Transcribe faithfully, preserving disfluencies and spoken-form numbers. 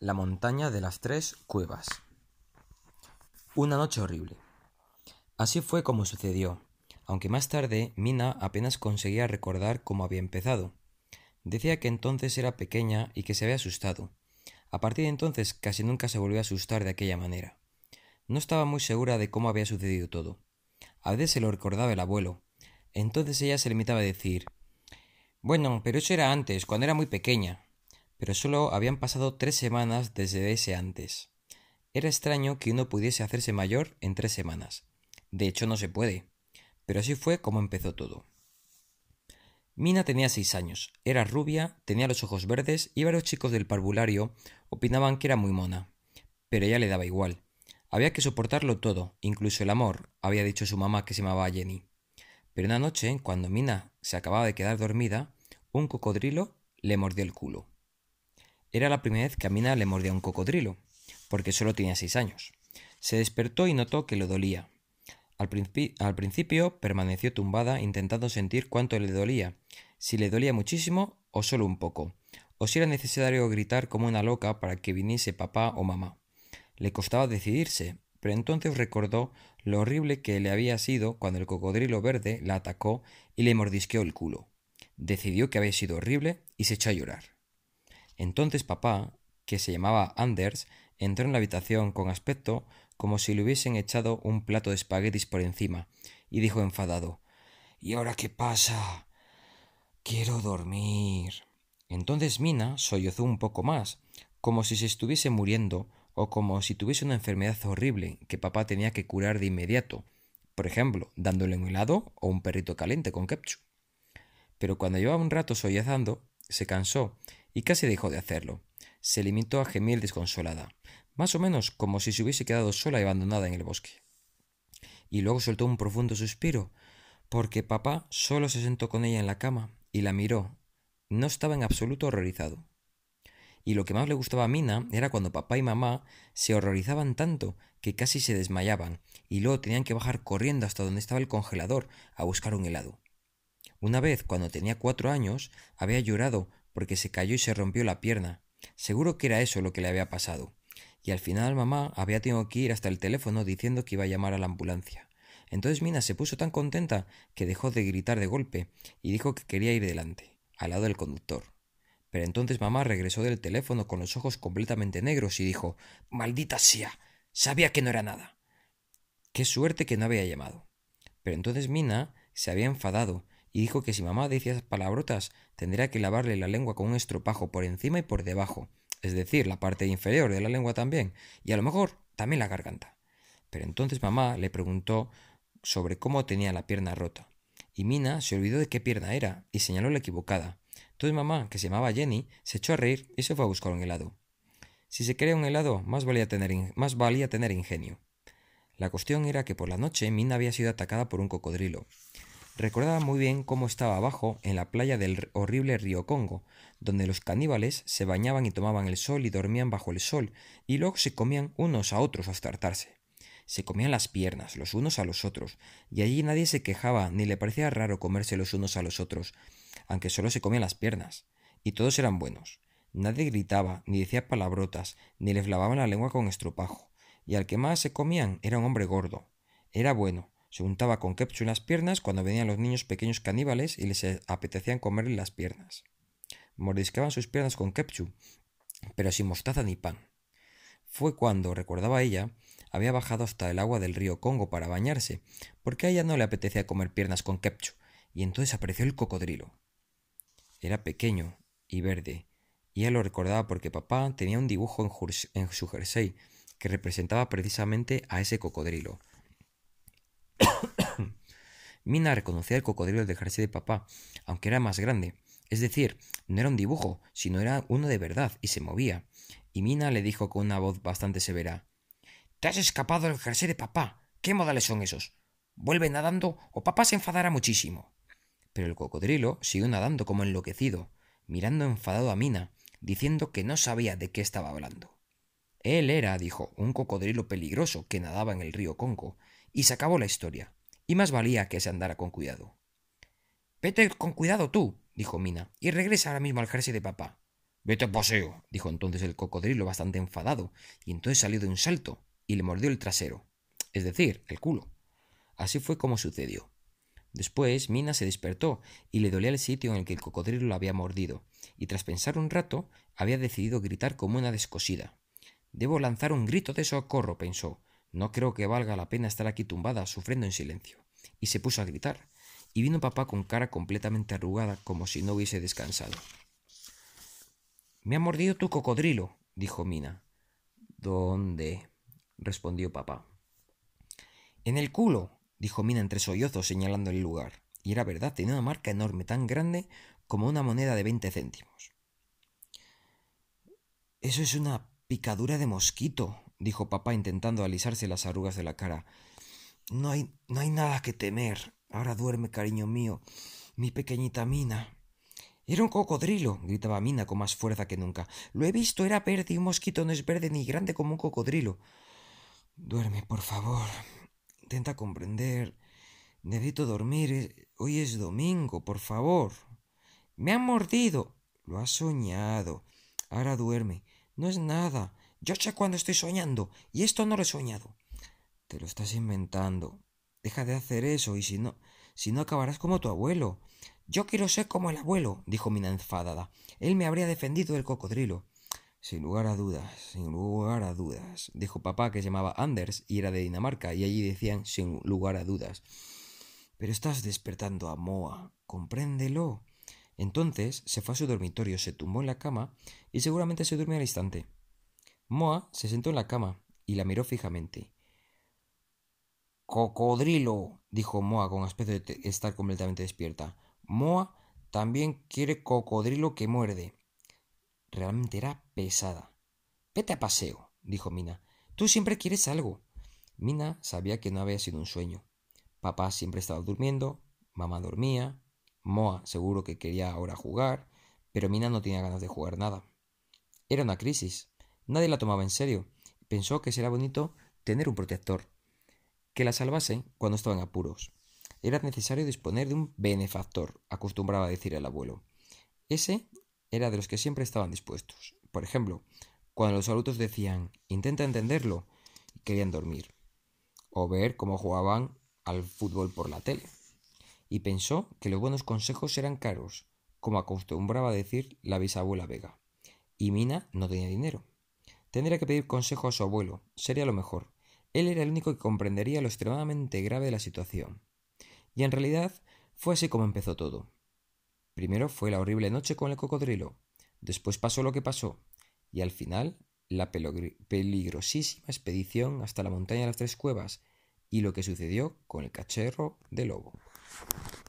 La montaña de las tres cuevas. Una noche horrible. Así fue como sucedió, aunque más tarde Mina apenas conseguía recordar cómo había empezado. Decía que entonces era pequeña y que se había asustado. A partir de entonces casi nunca se volvió a asustar de aquella manera. No estaba muy segura de cómo había sucedido todo. A veces se lo recordaba el abuelo. Entonces ella se limitaba a decir: «Bueno, pero eso era antes, cuando era muy pequeña». Pero solo habían pasado tres semanas desde ese antes. Era extraño que uno pudiese hacerse mayor en tres semanas. De hecho, no se puede. Pero así fue como empezó todo. Mina tenía seis años, era rubia, tenía los ojos verdes y varios chicos del parvulario opinaban que era muy mona. Pero a ella le daba igual. Había que soportarlo todo, incluso el amor, había dicho su mamá que se llamaba Jenny. Pero una noche, cuando Mina se acababa de quedar dormida, un cocodrilo le mordió el culo. Era la primera vez que a Mina le mordía un cocodrilo, porque solo tenía seis años. Se despertó y notó que le dolía. Al, principi- al principio permaneció tumbada intentando sentir cuánto le dolía, si le dolía muchísimo o solo un poco, o si era necesario gritar como una loca para que viniese papá o mamá. Le costaba decidirse, pero entonces recordó lo horrible que le había sido cuando el cocodrilo verde la atacó y le mordisqueó el culo. Decidió que había sido horrible y se echó a llorar. Entonces papá, que se llamaba Anders, entró en la habitación con aspecto como si le hubiesen echado un plato de espaguetis por encima, y dijo enfadado: «¿Y ahora qué pasa? Quiero dormir». Entonces Mina sollozó un poco más, como si se estuviese muriendo o como si tuviese una enfermedad horrible que papá tenía que curar de inmediato, por ejemplo, dándole un helado o un perrito caliente con ketchup. Pero cuando llevaba un rato sollozando, se cansó y casi dejó de hacerlo. Se limitó a gemir desconsolada, más o menos como si se hubiese quedado sola y abandonada en el bosque. Y luego soltó un profundo suspiro, porque papá solo se sentó con ella en la cama y la miró. No estaba en absoluto horrorizado. Y lo que más le gustaba a Mina era cuando papá y mamá se horrorizaban tanto que casi se desmayaban y luego tenían que bajar corriendo hasta donde estaba el congelador a buscar un helado. Una vez, cuando tenía cuatro años, había llorado porque se cayó y se rompió la pierna. Seguro que era eso lo que le había pasado. Y al final mamá había tenido que ir hasta el teléfono diciendo que iba a llamar a la ambulancia. Entonces Mina se puso tan contenta que dejó de gritar de golpe y dijo que quería ir delante, al lado del conductor. Pero entonces mamá regresó del teléfono con los ojos completamente negros y dijo: «¡Maldita sea! Sabía que no era nada». Qué suerte que no había llamado. Pero entonces Mina se había enfadado y dijo que si mamá decía esas palabrotas tendría que lavarle la lengua con un estropajo por encima y por debajo, es decir, la parte inferior de la lengua también, y a lo mejor también la garganta. Pero entonces mamá le preguntó sobre cómo tenía la pierna rota, y Mina se olvidó de qué pierna era y señaló la equivocada. Entonces mamá, que se llamaba Jenny, se echó a reír y se fue a buscar un helado. Si se quería un helado, más valía tener, in- más valía tener ingenio. La cuestión era que por la noche Mina había sido atacada por un cocodrilo. Recordaba muy bien cómo estaba abajo en la playa del horrible río Congo, donde los caníbales se bañaban y tomaban el sol y dormían bajo el sol, y luego se comían unos a otros hasta hartarse. Se comían las piernas los unos a los otros, y allí nadie se quejaba ni le parecía raro comerse los unos a los otros, aunque solo se comían las piernas, y todos eran buenos. Nadie gritaba, ni decía palabrotas, ni les lavaban la lengua con estropajo, y al que más se comían era un hombre gordo. Era bueno. Se untaba con ketchup en las piernas cuando venían los niños pequeños caníbales y les apetecían comerle las piernas. Mordisqueaban sus piernas con ketchup, pero sin mostaza ni pan. Fue cuando, recordaba ella, había bajado hasta el agua del río Congo para bañarse, porque a ella no le apetecía comer piernas con ketchup, y entonces apareció el cocodrilo. Era pequeño y verde, y ella lo recordaba porque papá tenía un dibujo en, en su jersey que representaba precisamente a ese cocodrilo. Mina reconocía el cocodrilo del jersey de papá, aunque era más grande. Es decir, no era un dibujo, sino era uno de verdad, y se movía. Y Mina le dijo con una voz bastante severa: «Te has escapado del jersey de papá. ¿Qué modales son esos? Vuelve nadando o papá se enfadará muchísimo». Pero el cocodrilo siguió nadando como enloquecido, mirando enfadado a Mina, diciendo que no sabía de qué estaba hablando. Él era, dijo, un cocodrilo peligroso que nadaba en el río Congo, y se acabó la historia. Y más valía que se andara con cuidado. «Vete con cuidado tú», dijo Mina, «y regresa ahora mismo al jersey de papá». Vete a paseo, dijo entonces el cocodrilo bastante enfadado, y entonces salió de un salto y le mordió el trasero, es decir, el culo. Así fue como sucedió. Después Mina se despertó y le dolía el sitio en el que el cocodrilo la había mordido, y tras pensar un rato había decidido gritar como una descosida. Debo lanzar un grito de socorro, pensó. No creo que valga la pena estar aquí tumbada, sufriendo en silencio. Y se puso a gritar, y vino papá con cara completamente arrugada, como si no hubiese descansado. Me ha mordido tu cocodrilo, dijo Mina. ¿Dónde? Respondió papá. En el culo, dijo Mina entre sollozos señalando el lugar. Y era verdad, tenía una marca enorme, tan grande como una moneda de veinte céntimos. Eso es una picadura de mosquito, dijo papá intentando alisarse las arrugas de la cara. No hay, no hay nada que temer. Ahora duerme, cariño mío, mi pequeñita Mina. Era un cocodrilo, gritaba Mina con más fuerza que nunca. Lo he visto, era verde y un mosquito no es verde ni grande como un cocodrilo. Duerme, por favor. Intenta comprender. Necesito dormir. Hoy es domingo, por favor. Me han mordido. Lo has soñado. Ahora duerme. No es nada. Yo sé cuando estoy soñando, y esto no lo he soñado. Te lo estás inventando. Deja de hacer eso, y si no, si no acabarás como tu abuelo. Yo quiero ser como el abuelo, dijo Mina enfadada. Él me habría defendido del cocodrilo. Sin lugar a dudas, sin lugar a dudas, dijo papá, que se llamaba Anders y era de Dinamarca, y allí decían sin lugar a dudas. Pero estás despertando a Moa, compréndelo. Entonces se fue a su dormitorio, se tumbó en la cama y seguramente se durmió al instante. Moa se sentó en la cama y la miró fijamente. Cocodrilo, dijo Moa con aspecto de estar completamente despierta. Moa también quiere cocodrilo que muerde. Realmente era pesada. Vete a paseo, dijo Mina. Tú siempre quieres algo. Mina sabía que no había sido un sueño. Papá siempre estaba durmiendo, mamá dormía, Moa seguro que quería ahora jugar, pero Mina no tenía ganas de jugar nada. Era una crisis. Nadie la tomaba en serio. Pensó que sería bonito tener un protector, que la salvase cuando estaba en apuros. Era necesario disponer de un benefactor, acostumbraba a decir el abuelo. Ese era de los que siempre estaban dispuestos. Por ejemplo, cuando los adultos decían intenta entenderlo y querían dormir, o ver cómo jugaban al fútbol por la tele. Y pensó que los buenos consejos eran caros, como acostumbraba a decir la bisabuela Vega. Y Mina no tenía dinero. Tendría que pedir consejo a su abuelo, sería lo mejor. Él era el único que comprendería lo extremadamente grave de la situación. Y en realidad fue así como empezó todo. Primero fue la horrible noche con el cocodrilo, después pasó lo que pasó, y al final la peligrosísima expedición hasta la montaña de las tres cuevas y lo que sucedió con el cachorro de lobo.